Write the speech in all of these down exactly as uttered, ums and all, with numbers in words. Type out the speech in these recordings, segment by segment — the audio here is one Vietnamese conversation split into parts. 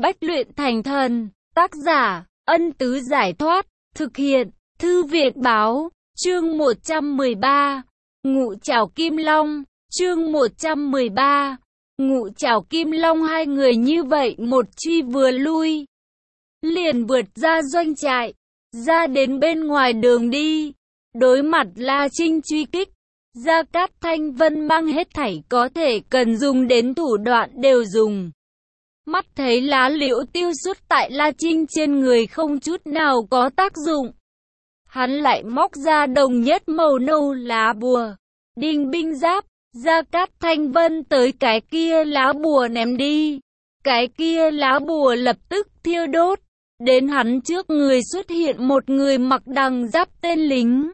Bách luyện thành thần. Tác giả, Ân Tứ Giải Thoát. Thực hiện, Thư viện Báo. Chương một trăm mười ba. Ngũ Trảo Kim Long. Chương một trăm mười ba. Ngũ Trảo Kim Long. Hai người như vậy một truy vừa lui, liền vượt ra doanh trại, ra đến bên ngoài đường đi. Đối mặt La Trinh truy kích, Gia Cát Thanh Vân mang hết thảy có thể cần dùng đến thủ đoạn đều dùng. Mắt thấy lá liễu tiêu xuất tại La Trinh trên người không chút nào có tác dụng, hắn lại móc ra đồng nhất màu nâu lá bùa. Đinh binh giáp, Gia Cát Thanh Vân tới cái kia lá bùa ném đi. Cái kia lá bùa lập tức thiêu đốt. Đến hắn trước người xuất hiện một người mặc đằng giáp tên lính.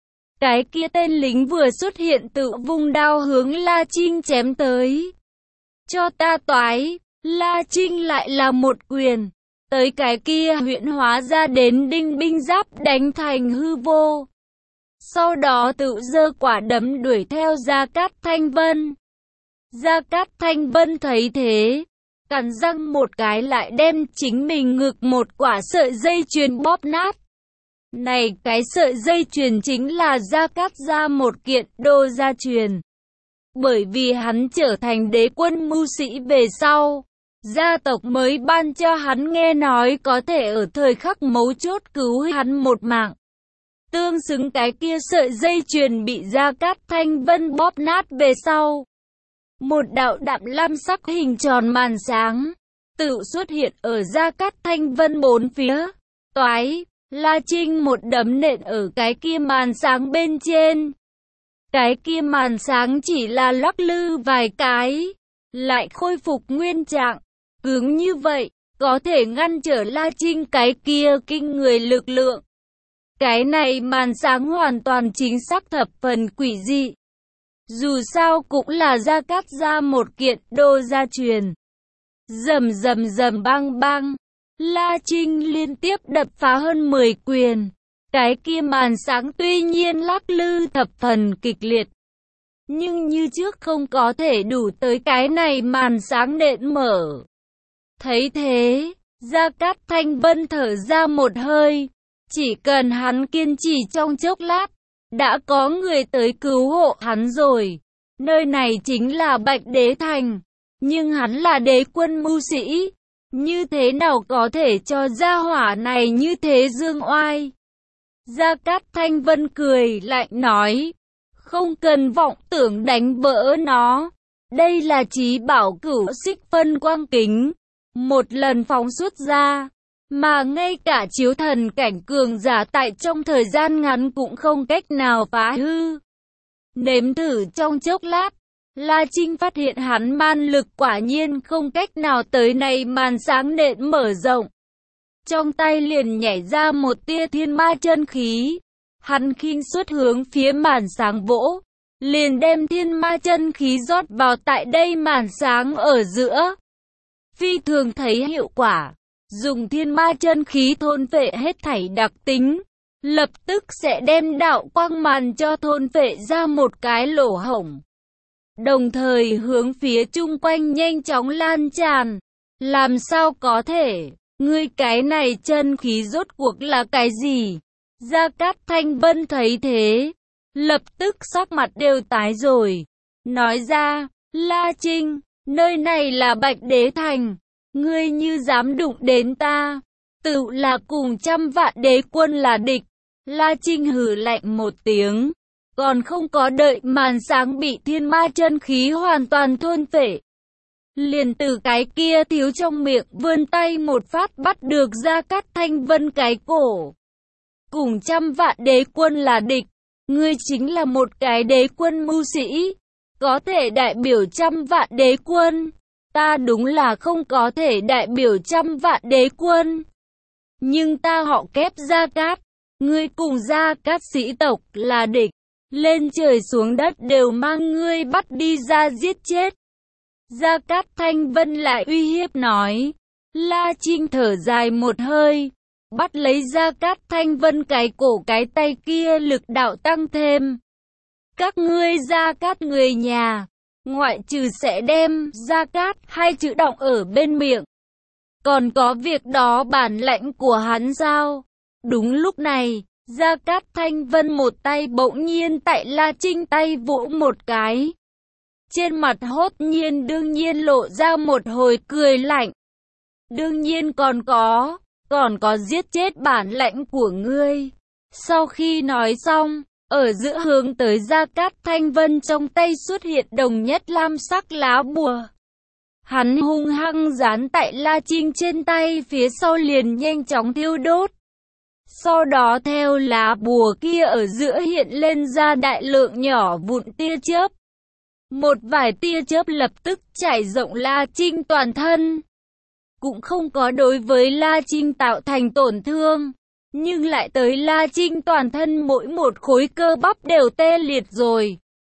Cái kia tên lính vừa xuất hiện tự vung đao hướng La Trinh chém tới. Cho ta toái, La Trinh lại là một quyền. Tới cái kia huyễn hóa ra đến đinh binh giáp đánh thành hư vô. Sau đó tự giơ quả đấm đuổi theo Gia Cát Thanh Vân. Gia Cát Thanh Vân thấy thế, cắn răng một cái lại đem chính mình ngực một quả sợi dây chuyền bóp nát. Này cái sợi dây chuyền chính là Gia Cát gia một kiện đô gia truyền. Bởi vì hắn trở thành đế quân mưu sĩ về sau, gia tộc mới ban cho hắn nghe nói có thể ở thời khắc mấu chốt cứu hắn một mạng. Tương xứng cái kia sợi dây chuyền bị Gia Cát Thanh Vân bóp nát về sau, một đạo đạm lam sắc hình tròn màn sáng tự xuất hiện ở Gia Cát Thanh Vân bốn phía. Toái, La Trinh một đấm nện ở cái kia màn sáng bên trên. Cái kia màn sáng chỉ là lắc lư vài cái, lại khôi phục nguyên trạng. Cứng như vậy, có thể ngăn trở La Trinh cái kia kinh người lực lượng. Cái này màn sáng hoàn toàn chính xác thập phần quỷ dị. Dù sao cũng là Gia Cát gia một kiện đô gia truyền. Rầm rầm rầm bang bang, La Trinh liên tiếp đập phá hơn mười quyền. Cái kia màn sáng tuy nhiên lắc lư thập phần kịch liệt, nhưng như trước không có thể đủ tới cái này màn sáng nện mở. Thấy thế, Gia Cát Thanh Vân thở ra một hơi. Chỉ cần hắn kiên trì trong chốc lát, đã có người tới cứu hộ hắn rồi. Nơi này chính là Bạch Đế Thành, nhưng hắn là đế quân mưu sĩ, như thế nào có thể cho gia hỏa này như thế dương oai. Gia Cát Thanh Vân cười lạnh nói, không cần vọng tưởng đánh vỡ nó. Đây là chí bảo cửu xích phân quang kính, một lần phóng xuất ra, mà ngay cả chiếu thần cảnh cường giả tại trong thời gian ngắn cũng không cách nào phá hư. Nếm thử trong chốc lát, La Trinh phát hiện hắn man lực quả nhiên không cách nào tới này màn sáng nện mở rộng. Trong tay liền nhảy ra một tia thiên ma chân khí. Hắn khinh suất hướng phía màn sáng vỗ, liền đem thiên ma chân khí rót vào tại đây màn sáng ở giữa. Phi thường thấy hiệu quả. Dùng thiên ma chân khí thôn phệ hết thảy đặc tính, lập tức sẽ đem đạo quang màn cho thôn phệ ra một cái lỗ hổng. Đồng thời hướng phía chung quanh nhanh chóng lan tràn. Làm sao có thể? Ngươi cái này chân khí rốt cuộc là cái gì? Gia Cát Thanh Vân thấy thế, lập tức sắc mặt đều tái rồi. Nói ra, La Trinh, nơi này là Bạch Đế Thành. Ngươi như dám đụng đến ta, tự là cùng trăm vạn đế quân là địch. La Trinh hừ lạnh một tiếng, còn không có đợi màn sáng bị thiên ma chân khí hoàn toàn thôn phệ, liền từ cái kia thiếu trong miệng vươn tay một phát bắt được Gia Cát Thanh Vân cái cổ. Cùng trăm vạn đế quân là địch, ngươi chính là một cái đế quân mưu sĩ, có thể đại biểu trăm vạn đế quân. Ta đúng là không có thể đại biểu trăm vạn đế quân, nhưng ta họ kép Gia Cát, ngươi cùng Gia Cát sĩ tộc là địch, lên trời xuống đất đều mang ngươi bắt đi ra giết chết. Gia Cát Thanh Vân lại uy hiếp nói. La Trinh thở dài một hơi, bắt lấy Gia Cát Thanh Vân cái cổ, cái tay kia lực đạo tăng thêm. Các ngươi Gia Cát người nhà, ngoại trừ sẽ đem Gia Cát hai chữ đọng ở bên miệng, Còn có việc đó bản lãnh của hắn sao? Đúng lúc này, Gia Cát Thanh Vân một tay bỗng nhiên tại La Trinh tay vỗ một cái. Trên mặt hốt nhiên đương nhiên lộ ra một hồi cười lạnh. Đương nhiên còn có, còn có giết chết bản lãnh của ngươi. Sau khi nói xong, ở giữa hướng tới Gia Cát Thanh Vân trong tay xuất hiện đồng nhất lam sắc lá bùa. Hắn hung hăng dán tại La Trinh trên tay, phía sau liền nhanh chóng thiêu đốt. Sau đó theo lá bùa kia ở giữa hiện lên ra đại lượng nhỏ vụn tia chớp. Một vài tia chớp lập tức trải rộng La Trinh toàn thân. Cũng không có đối với La Trinh tạo thành tổn thương, nhưng lại tới La Trinh toàn thân mỗi một khối cơ bắp đều tê liệt rồi.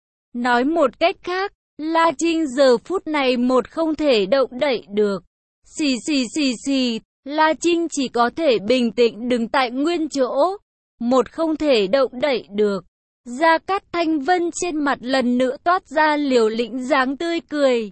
Nói một cách khác, La Trinh giờ phút này một không thể động đậy được. Xì xì xì xì, La Trinh chỉ có thể bình tĩnh đứng tại nguyên chỗ, một không thể động đậy được. Gia Cát Thanh Vân trên mặt lần nữa toát ra Liều Lĩnh dáng tươi cười.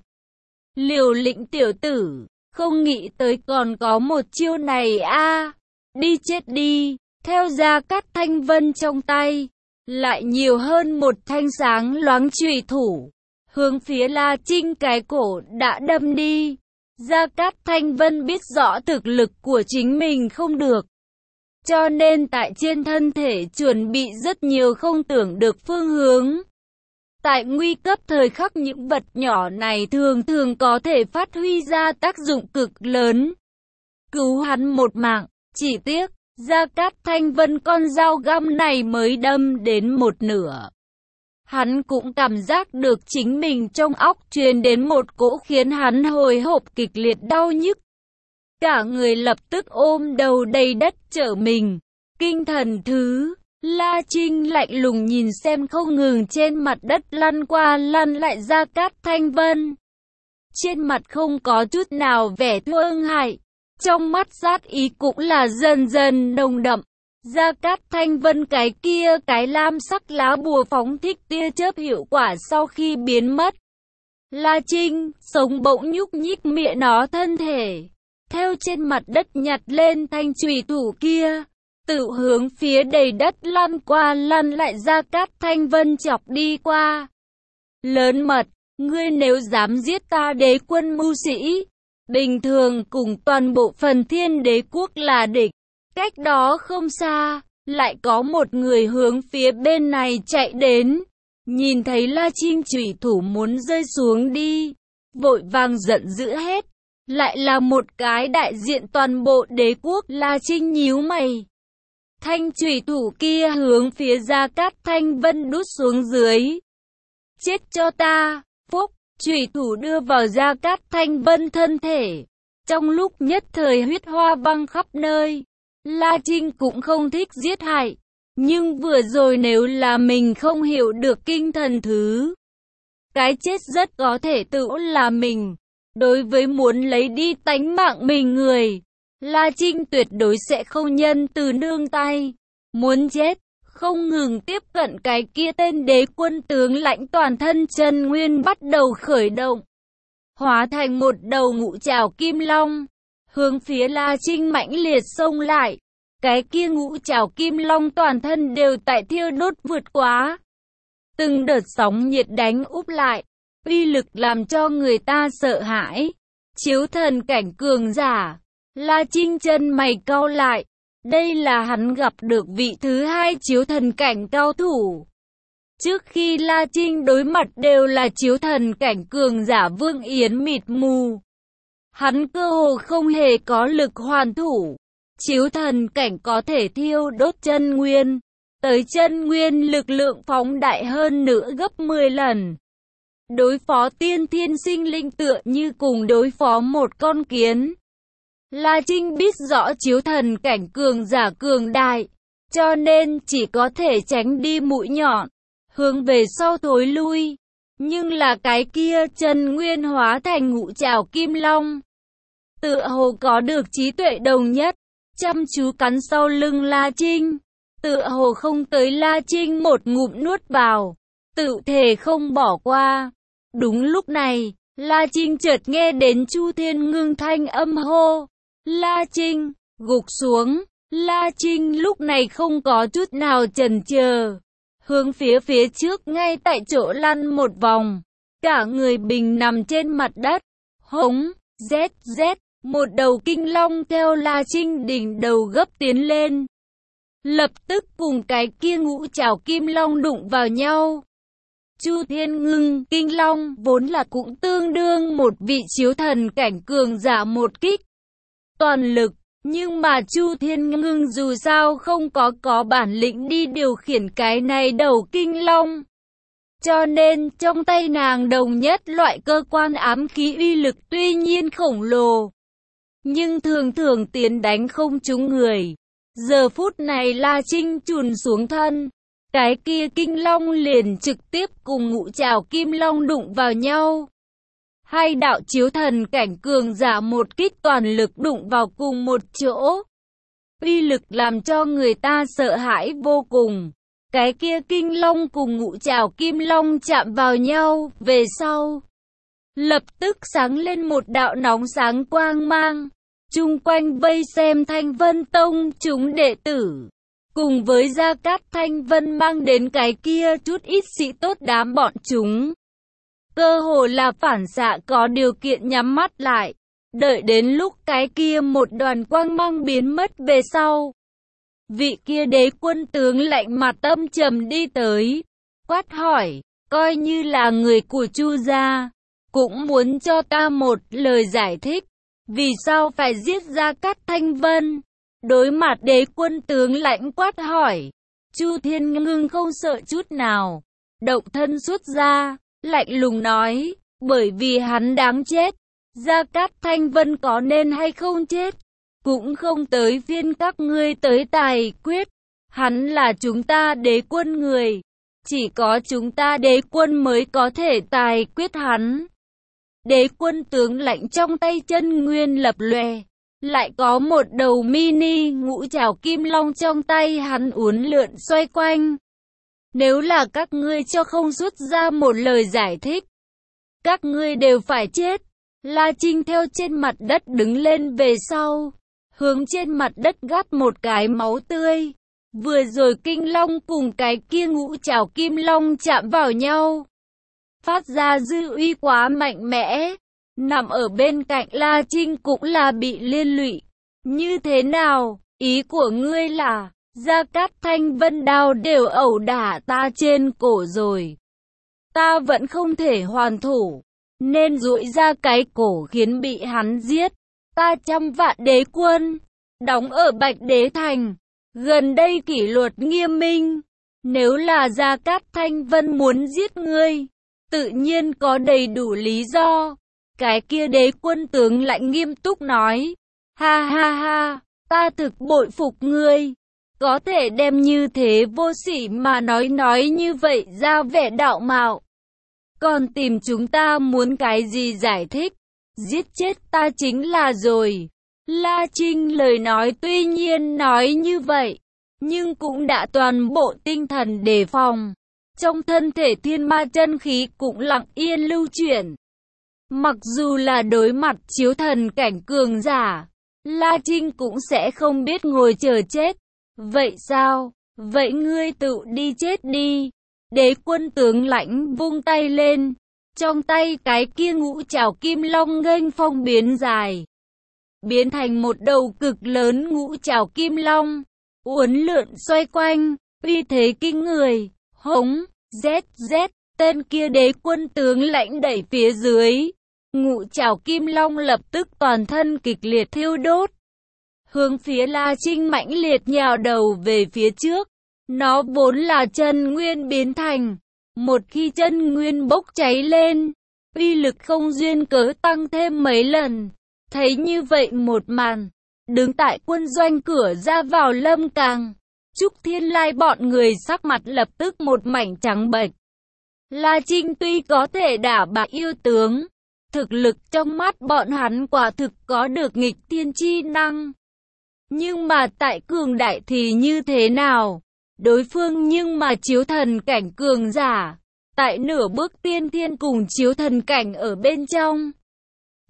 Liều Lĩnh tiểu tử, không nghĩ tới còn có một chiêu này a, à. Đi chết đi. Theo Gia Cát Thanh Vân trong tay, lại nhiều hơn một thanh sáng loáng chùy thủ, hướng phía La Trinh cái cổ đã đâm đi. Gia Cát Thanh Vân biết rõ thực lực của chính mình không được, cho nên tại trên thân thể chuẩn bị rất nhiều không tưởng được phương hướng. Tại nguy cấp thời khắc những vật nhỏ này thường thường có thể phát huy ra tác dụng cực lớn, cứu hắn một mạng. Chỉ tiếc, Gia Cát Thanh Vân con dao găm này mới đâm đến một nửa. Hắn cũng cảm giác được chính mình trong óc truyền đến một cỗ khiến hắn hồi hộp kịch liệt đau nhức. Cả người lập tức ôm đầu đầy đất trở mình. Kinh thần thứ, La Trinh lạnh lùng nhìn xem không ngừng trên mặt đất lăn qua lăn lại Gia Cát Thanh Vân. Trên mặt không có chút nào vẻ thương hại, trong mắt sát ý cũng là dần dần nồng đậm. Gia Cát Thanh Vân cái kia cái lam sắc lá bùa phóng thích tia chớp hiệu quả sau khi biến mất. La Trinh, sống bỗng nhúc nhích miệng nó thân thể. Theo trên mặt đất nhặt lên thanh chùy thủ kia, tự hướng phía đầy đất lăn qua lăn lại Gia Cát Thanh Vân chọc đi qua. Lớn mật, ngươi nếu dám giết ta đế quân mưu sĩ, bình thường cùng toàn bộ phần thiên đế quốc là địch. Cách đó không xa, lại có một người hướng phía bên này chạy đến. Nhìn thấy La Trinh chủy thủ muốn rơi xuống đi, vội vàng giận dữ hết. Lại là một cái đại diện toàn bộ đế quốc. La Trinh nhíu mày. Thanh chủy thủ kia hướng phía Gia Cát Thanh Vân đút xuống dưới. Chết cho ta! Phúc! Chủy thủ đưa vào Gia Cát Thanh Vân thân thể. Trong lúc nhất thời huyết hoa văng khắp nơi. La Trinh cũng không thích giết hại, nhưng vừa rồi nếu là mình không hiểu được kinh thần thứ, cái chết rất có thể tự là mình. Đối với muốn lấy đi tánh mạng mình người, La Trinh tuyệt đối sẽ không nhân từ nương tay. Muốn chết, không ngừng tiếp cận cái kia tên đế quân tướng lãnh toàn thân chân nguyên bắt đầu khởi động, hóa thành một đầu ngũ trảo kim long, hướng phía La Trinh mãnh liệt xông lại. Cái kia ngũ trảo kim long toàn thân đều tại thiêu đốt vượt quá. Từng đợt sóng nhiệt đánh úp lại, uy lực làm cho người ta sợ hãi. Chiếu thần cảnh cường giả, La Trinh chân mày cau lại. Đây là hắn gặp được vị thứ hai chiếu thần cảnh cao thủ. Trước khi La Trinh đối mặt đều là chiếu thần cảnh cường giả Vương Yến mịt mù. Hắn cơ hồ không hề có lực hoàn thủ. Chiếu thần cảnh có thể thiêu đốt chân nguyên, tới chân nguyên lực lượng phóng đại hơn nữa gấp mười lần. Đối phó tiên thiên sinh linh tựa như cùng đối phó một con kiến. La Trinh biết rõ chiếu thần cảnh cường giả cường đại, cho nên chỉ có thể tránh đi mũi nhọn, hướng về sau thối lui. Nhưng là cái kia chân nguyên hóa thành ngũ trảo kim long, tựa hồ có được trí tuệ đồng nhất, chăm chú cắn sau lưng La Trinh, tựa hồ không tới La Trinh một ngụm nuốt vào, tự thể không bỏ qua. Đúng lúc này, La Trinh chợt nghe đến Chu Thiên Ngưng thanh âm hô. La Trinh, gục xuống. La Trinh lúc này không có chút nào chần chờ, hướng phía phía trước ngay tại chỗ lăn một vòng, cả người bình nằm trên mặt đất. Hống, zét zét, một đầu kinh long theo La Trinh đỉnh đầu gấp tiến lên, lập tức cùng cái kia ngũ trảo kim long đụng vào nhau. Chu Thiên Ngưng, kinh long vốn là cũng tương đương một vị chiếu thần cảnh cường giả một kích toàn lực, nhưng mà Chu Thiên Ngưng dù sao không có có bản lĩnh đi điều khiển cái này đầu kinh long. Cho nên trong tay nàng đồng nhất loại cơ quan ám khí uy lực tuy nhiên khổng lồ, nhưng thường thường tiến đánh không trúng người. Giờ phút này La Trinh chùn xuống thân, cái kia kinh long liền trực tiếp cùng ngũ trảo kim long đụng vào nhau. Hai đạo chiếu thần cảnh cường giả một kích toàn lực đụng vào cùng một chỗ, uy lực làm cho người ta sợ hãi vô cùng. Cái kia kinh long cùng ngũ trảo kim long chạm vào nhau về sau, lập tức sáng lên một đạo nóng sáng quang mang. Chung quanh vây xem Thanh Vân Tông chúng đệ tử, cùng với Gia Cát Thanh Vân mang đến cái kia chút ít sĩ tốt đám bọn chúng, cơ hồ là phản xạ có điều kiện nhắm mắt lại, đợi đến lúc cái kia một đoàn quang mang biến mất về sau. Vị kia đế quân tướng lạnh mặt âm trầm đi tới, quát hỏi, coi như là người của Chu gia, cũng muốn cho ta một lời giải thích, vì sao phải giết Gia Cát Thanh Vân? Đối mặt đế quân tướng lạnh quát hỏi, Chu Thiên Ngưng không sợ chút nào, động thân xuất ra, lạnh lùng nói, bởi vì hắn đáng chết. Gia Cát Thanh Vân có nên hay không chết, cũng không tới phiên các ngươi tới tài quyết. Hắn là chúng ta đế quân người, chỉ có chúng ta đế quân mới có thể tài quyết hắn. Đế quân tướng lạnh trong tay chân nguyên lập lòe, lại có một đầu mini ngũ trảo kim long trong tay hắn uốn lượn xoay quanh. Nếu là các ngươi cho không xuất ra một lời giải thích, các ngươi đều phải chết. La Trinh theo trên mặt đất đứng lên về sau, hướng trên mặt đất gắt một cái máu tươi. Vừa rồi kinh long cùng cái kia ngũ trảo kim long chạm vào nhau, phát ra dư uy quá mạnh mẽ. Nằm ở bên cạnh La Trinh cũng là bị liên lụy. Như thế nào, ý của ngươi là, Gia Cát Thanh Vân đao đều ẩu đả ta trên cổ rồi, ta vẫn không thể hoàn thủ, nên duỗi ra cái cổ khiến bị hắn giết. Ta trăm vạn đế quân, đóng ở Bạch Đế Thành, gần đây kỷ luật nghiêm minh, nếu là Gia Cát Thanh Vân muốn giết ngươi, tự nhiên có đầy đủ lý do. Cái kia đế quân tướng lạnh nghiêm túc nói, ha ha ha, ta thực bội phục ngươi, có thể đem như thế vô sỉ mà nói nói như vậy ra vẻ đạo mạo, còn tìm chúng ta muốn cái gì giải thích, giết chết ta chính là rồi. La Trinh lời nói tuy nhiên nói như vậy, nhưng cũng đã toàn bộ tinh thần đề phòng, trong thân thể thiên ma chân khí cũng lặng yên lưu chuyển. Mặc dù là đối mặt chiếu thần cảnh cường giả, La Trinh cũng sẽ không biết ngồi chờ chết. Vậy sao? Vậy ngươi tự đi chết đi. Đế quân tướng lãnh vung tay lên, trong tay cái kia ngũ trảo kim long nghênh phong biến dài, biến thành một đầu cực lớn ngũ trảo kim long, uốn lượn xoay quanh, uy thế kinh người. Hống, zét zét, tên kia đế quân tướng lãnh đẩy phía dưới, ngũ trảo kim long lập tức toàn thân kịch liệt thiêu đốt, hướng phía La Trinh mãnh liệt nhào đầu về phía trước. Nó vốn là chân nguyên biến thành, một khi chân nguyên bốc cháy lên, uy lực không duyên cớ tăng thêm mấy lần. Thấy như vậy một màn, đứng tại quân doanh cửa ra vào Lâm Càng, Trúc Thiên Lai bọn người sắc mặt lập tức một mảnh trắng bệch. La Trinh tuy có thể đả bại yêu tướng, thực lực trong mắt bọn hắn quả thực có được nghịch thiên chi năng. Nhưng mà tại cường đại thì như thế nào? Đối phương nhưng mà chiếu thần cảnh cường giả, tại nửa bước tiên thiên cùng chiếu thần cảnh ở bên trong.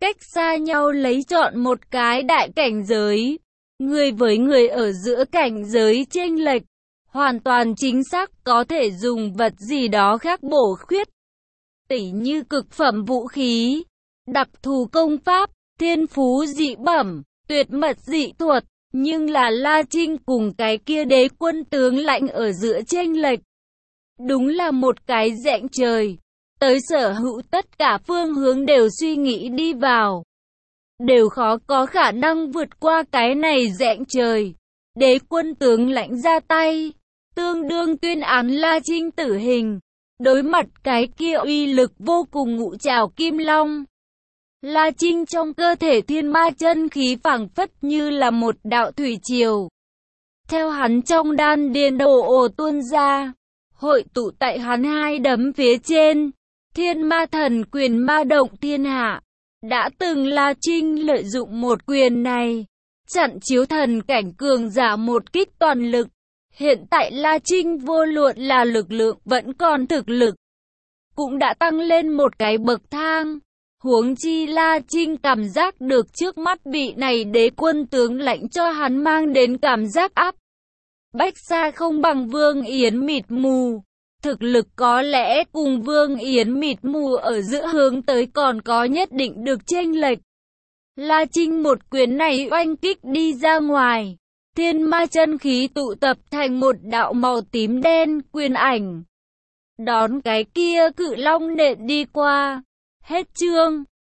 cách xa nhau lấy chọn một cái đại cảnh giới. Người với người ở giữa cảnh giới chênh lệch, hoàn toàn chính xác có thể dùng vật gì đó khác bổ khuyết. Tỉ như cực phẩm vũ khí, đặc thù công pháp, thiên phú dị bẩm, tuyệt mật dị thuật, nhưng là La Trinh cùng cái kia đế quân tướng lãnh ở giữa chênh lệch. Đúng là một cái rãnh trời, tới sở hữu tất cả phương hướng đều suy nghĩ đi vào, đều khó có khả năng vượt qua cái này rãnh trời. Đế quân tướng lãnh ra tay, tương đương tuyên án La Trinh tử hình. Đối mặt cái kia uy lực vô cùng ngũ trảo kim long, La Trinh trong cơ thể thiên ma chân khí phảng phất như là một đạo thủy triều. Theo hắn trong đan điền ồ ồ tuôn ra, hội tụ tại hắn hai đấm phía trên. Thiên ma thần quyền ma động thiên hạ. Đã từng La Trinh lợi dụng một quyền này, chặn chiếu thần cảnh cường giả một kích toàn lực. Hiện tại La Trinh vô luận là lực lượng vẫn còn thực lực, cũng đã tăng lên một cái bậc thang. Huống chi La Trinh cảm giác được trước mắt bị này đế quân tướng lãnh cho hắn mang đến cảm giác áp bách xa không bằng Vương Yến mịt mù. Thực lực có lẽ cùng Vương Yến mịt mù ở giữa hướng tới còn có nhất định được chênh lệch. La Trinh một quyền này oanh kích đi ra ngoài, thiên ma chân khí tụ tập thành một đạo màu tím đen quyền ảnh, đón cái kia cự long nện đi qua. Hết chương.